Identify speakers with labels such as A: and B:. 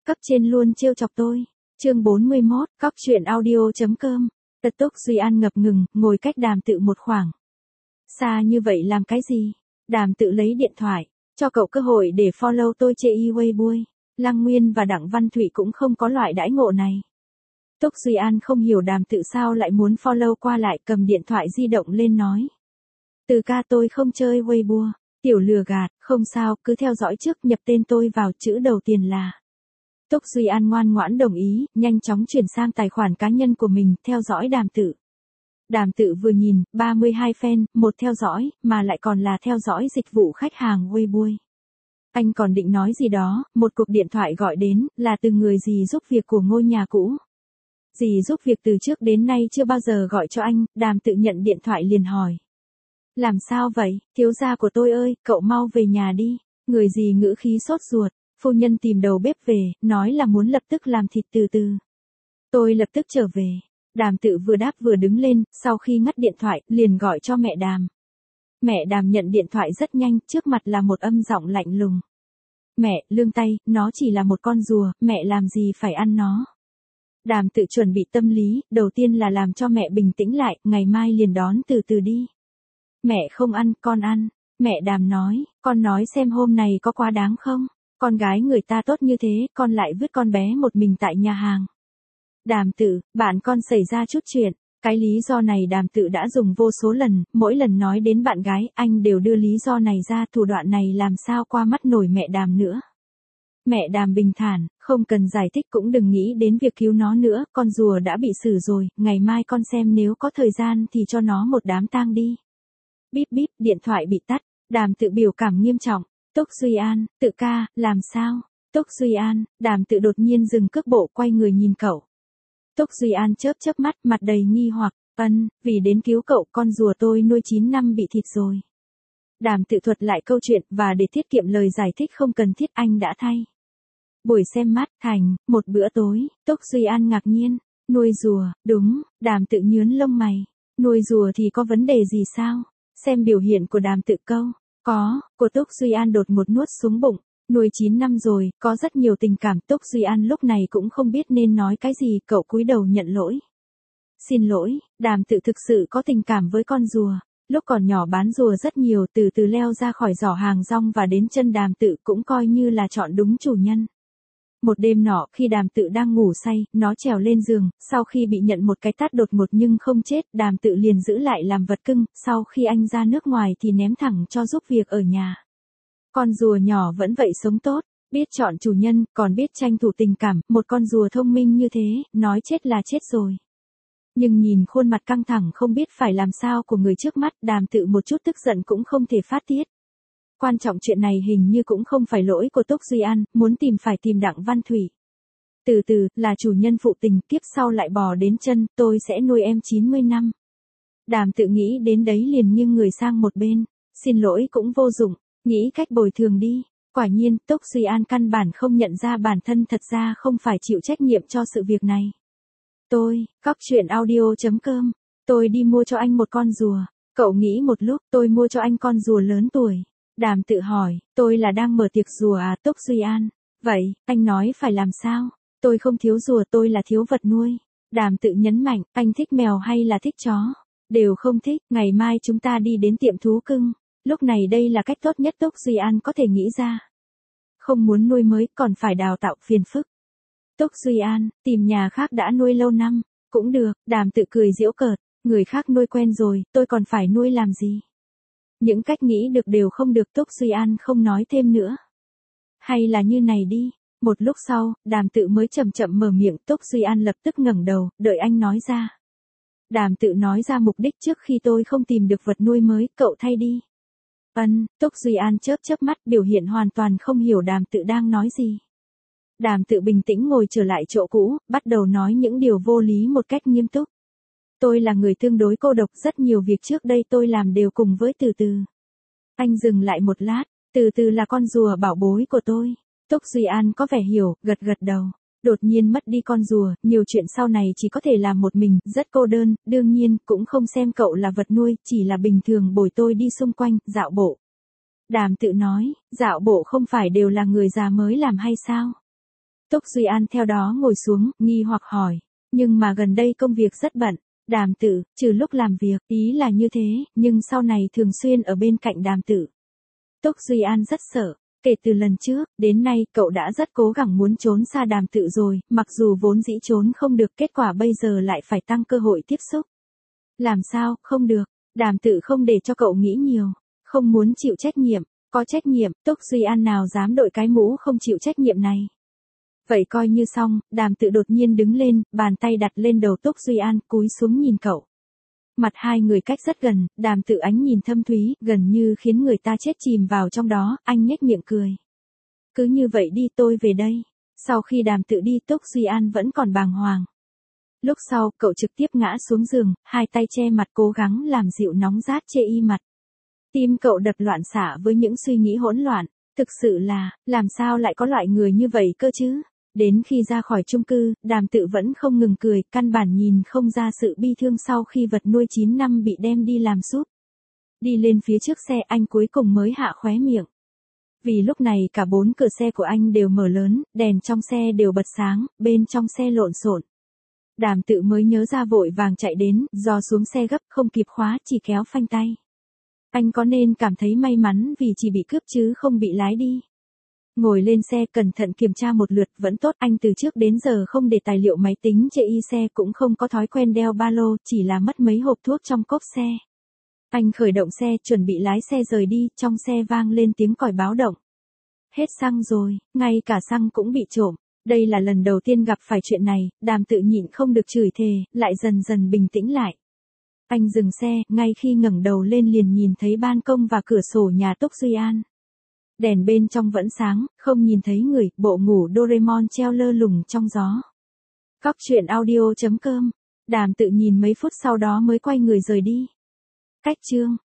A: cấp trên luôn trêu chọc tôi. Chương 41, cóc truyện audio.com. Túc Duy An ngập ngừng, ngồi cách Đàm Tự một khoảng. Xa như vậy làm cái gì? Đàm Tự lấy điện thoại, cho cậu cơ hội để follow tôi trên Weibo. Lăng Nguyên và Đặng Văn Thụy cũng không có loại đãi ngộ này. Túc Duy An không hiểu Đàm Tự sao lại muốn follow qua lại, cầm điện thoại di động lên nói. Từ ca tôi không chơi Weibo, tiểu lừa gạt, không sao, cứ theo dõi trước, nhập tên tôi vào, chữ đầu tiên là. Túc Duy An ngoan ngoãn đồng ý, nhanh chóng chuyển sang tài khoản cá nhân của mình, theo dõi Đàm Tự. Đàm Tự vừa nhìn, 32 fan, một theo dõi, mà lại còn là theo dõi dịch vụ khách hàng Weibo. Anh còn định nói gì đó, một cuộc điện thoại gọi đến, là từ người dì giúp việc của ngôi nhà cũ. Dì giúp việc từ trước đến nay chưa bao giờ gọi cho anh, Đàm Tự nhận điện thoại liền hỏi. Làm sao vậy, thiếu gia của tôi ơi, cậu mau về nhà đi. Người dì ngữ khí sốt ruột, phu nhân tìm đầu bếp về, nói là muốn lập tức làm thịt từ từ. Tôi lập tức trở về. Đàm Tự vừa đáp vừa đứng lên, sau khi ngắt điện thoại, liền gọi cho mẹ Đàm. Mẹ Đàm nhận điện thoại rất nhanh, trước mặt là một âm giọng lạnh lùng. Mẹ, lương tay, nó chỉ là một con rùa, mẹ làm gì phải ăn nó. Đàm Tự chuẩn bị tâm lý, đầu tiên là làm cho mẹ bình tĩnh lại, ngày mai liền đón từ từ đi. Mẹ không ăn, con ăn. Mẹ Đàm nói, con nói xem hôm này có quá đáng không? Con gái người ta tốt như thế, con lại vứt con bé một mình tại nhà hàng. Đàm Tự, bạn con xảy ra chút chuyện. Cái lý do này Đàm Tự đã dùng vô số lần, mỗi lần nói đến bạn gái, anh đều đưa lý do này ra, thủ đoạn này làm sao qua mắt nổi mẹ Đàm nữa. Mẹ Đàm bình thản, không cần giải thích cũng đừng nghĩ đến việc cứu nó nữa, con rùa đã bị xử rồi, ngày mai con xem nếu có thời gian thì cho nó một đám tang đi. Bíp bíp, điện thoại bị tắt, Đàm Tự biểu cảm nghiêm trọng. Túc Duy An, Tự ca, làm sao? Túc Duy An, Đàm Tự đột nhiên dừng cước bộ, quay người nhìn cậu. Túc Duy An chớp mắt, mặt đầy nghi hoặc, vì đến cứu cậu, con rùa tôi nuôi 9 năm bị thịt rồi. Đàm Tự thuật lại câu chuyện, và để tiết kiệm lời giải thích không cần thiết, anh đã thay. Buổi xem mắt, thành, một bữa tối, Túc Duy An ngạc nhiên, nuôi rùa, đúng, Đàm Tự nhướng lông mày, nuôi rùa thì có vấn đề gì sao? Xem biểu hiện của Đàm Tự câu, có, của Túc Duy An đột một nuốt xuống bụng, nuôi 9 năm rồi, có rất nhiều tình cảm. Túc Duy An lúc này cũng không biết nên nói cái gì, cậu cúi đầu nhận lỗi. Xin lỗi, Đàm Tự thực sự có tình cảm với con rùa. Lúc còn nhỏ bán rùa rất nhiều, từ từ leo ra khỏi giỏ hàng rong và đến chân Đàm Tự, cũng coi như là chọn đúng chủ nhân. Một đêm nọ, khi Đàm Tự đang ngủ say, nó trèo lên giường, sau khi bị nhận một cái tát đột ngột nhưng không chết, Đàm Tự liền giữ lại làm vật cưng, sau khi anh ra nước ngoài thì ném thẳng cho giúp việc ở nhà. Con rùa nhỏ vẫn vậy sống tốt, biết chọn chủ nhân, còn biết tranh thủ tình cảm, một con rùa thông minh như thế, nói chết là chết rồi. Nhưng nhìn khuôn mặt căng thẳng không biết phải làm sao của người trước mắt, Đàm Tự một chút tức giận cũng không thể phát tiết. Quan trọng chuyện này hình như cũng không phải lỗi của Túc Duy An, muốn tìm phải tìm Đặng Văn Thụy. Từ từ, là chủ nhân phụ tình, kiếp sau lại bò đến chân, tôi sẽ nuôi em 90 năm. Đàm Tự nghĩ đến đấy liền nghiêng người sang một bên, xin lỗi cũng vô dụng, nghĩ cách bồi thường đi. Quả nhiên, Túc Duy An căn bản không nhận ra bản thân thật ra không phải chịu trách nhiệm cho sự việc này. Cóc truyện audio.com, tôi đi mua cho anh một con rùa. Cậu nghĩ một lúc, tôi mua cho anh con rùa lớn tuổi. Đàm Tự hỏi, tôi là đang mở tiệc rùa à? Túc Duy An, vậy, anh nói phải làm sao? Tôi không thiếu rùa, tôi là thiếu vật nuôi. Đàm Tự nhấn mạnh, anh thích mèo hay là thích chó? Đều không thích, ngày mai chúng ta đi đến tiệm thú cưng. Lúc này đây là cách tốt nhất Túc Duy An có thể nghĩ ra. Không muốn nuôi mới, còn phải đào tạo, phiền phức. Túc Duy An, tìm nhà khác đã nuôi lâu năm. Cũng được, Đàm Tự cười giễu cợt, người khác nuôi quen rồi, tôi còn phải nuôi làm gì? Những cách nghĩ được đều không được. Túc Duy An không nói thêm nữa. Hay là như này đi. Một lúc sau, Đàm Tự mới chậm chậm mở miệng. Túc Duy An lập tức ngẩng đầu, đợi anh nói ra. Đàm Tự nói ra mục đích trước khi tôi không tìm được vật nuôi mới, cậu thay đi. Túc Duy An chớp mắt, biểu hiện hoàn toàn không hiểu Đàm Tự đang nói gì. Đàm Tự bình tĩnh ngồi trở lại chỗ cũ, bắt đầu nói những điều vô lý một cách nghiêm túc. Tôi là người tương đối cô độc, rất nhiều việc trước đây tôi làm đều cùng với Từ Từ. Anh dừng lại một lát, Từ Từ là con rùa bảo bối của tôi. Túc Duy An có vẻ hiểu, gật đầu. Đột nhiên mất đi con rùa, nhiều chuyện sau này chỉ có thể làm một mình, rất cô đơn, đương nhiên, cũng không xem cậu là vật nuôi, chỉ là bình thường bồi tôi đi xung quanh, dạo bộ. Đàm Tự nói, dạo bộ không phải đều là người già mới làm hay sao? Túc Duy An theo đó ngồi xuống, nghi hoặc hỏi. Nhưng mà gần đây công việc rất bận. Đàm Tự, trừ lúc làm việc, ý là như thế, nhưng sau này thường xuyên ở bên cạnh Đàm Tự. Túc Duy An rất sợ. Kể từ lần trước, đến nay cậu đã rất cố gắng muốn trốn xa Đàm Tự rồi, mặc dù vốn dĩ trốn không được, kết quả bây giờ lại phải tăng cơ hội tiếp xúc. Làm sao, không được, Đàm Tự không để cho cậu nghĩ nhiều, không muốn chịu trách nhiệm, có trách nhiệm, Túc Duy An nào dám đội cái mũ không chịu trách nhiệm này. Vậy coi như xong, Đàm Tự đột nhiên đứng lên, bàn tay đặt lên đầu Túc Duy An, cúi xuống nhìn cậu. Mặt hai người cách rất gần, Đàm Tự ánh nhìn thâm thúy, gần như khiến người ta chết chìm vào trong đó, anh nhếch miệng cười. Cứ như vậy đi, tôi về đây. Sau khi Đàm Tự đi, Túc Duy An vẫn còn bàng hoàng. Lúc sau, cậu trực tiếp ngã xuống giường, hai tay che mặt cố gắng làm dịu nóng rát chê y mặt. Tim cậu đập loạn xạ với những suy nghĩ hỗn loạn, thực sự là, làm sao lại có loại người như vậy cơ chứ? Đến khi ra khỏi chung cư, Đàm Tự vẫn không ngừng cười, căn bản nhìn không ra sự bi thương sau khi vật nuôi 9 năm bị đem đi làm súp. Đi lên phía trước xe anh cuối cùng mới hạ khóe miệng. Vì lúc này cả 4 cửa xe của anh đều mở lớn, đèn trong xe đều bật sáng, bên trong xe lộn xộn. Đàm Tự mới nhớ ra vội vàng chạy đến, dò xuống xe gấp không kịp khóa, chỉ kéo phanh tay. Anh có nên cảm thấy may mắn vì chỉ bị cướp chứ không bị lái đi. Ngồi lên xe cẩn thận kiểm tra một lượt vẫn tốt, anh từ trước đến giờ không để tài liệu máy tính chê y xe, cũng không có thói quen đeo ba lô, chỉ là mất mấy hộp thuốc trong cốp xe. Anh khởi động xe chuẩn bị lái xe rời đi, trong xe vang lên tiếng còi báo động. Hết xăng rồi, ngay cả xăng cũng bị trộm. Đây là lần đầu tiên gặp phải chuyện này, Đàm Tự nhịn không được chửi thề, lại dần dần bình tĩnh lại. Anh dừng xe, ngay khi ngẩng đầu lên liền nhìn thấy ban công và cửa sổ nhà Túc Duy An. Đèn bên trong vẫn sáng, không nhìn thấy người, bộ ngủ Doraemon treo lơ lửng trong gió. Cóc truyện audio.com. Đàm Tự nhìn mấy phút sau đó mới quay người rời đi. Cách chương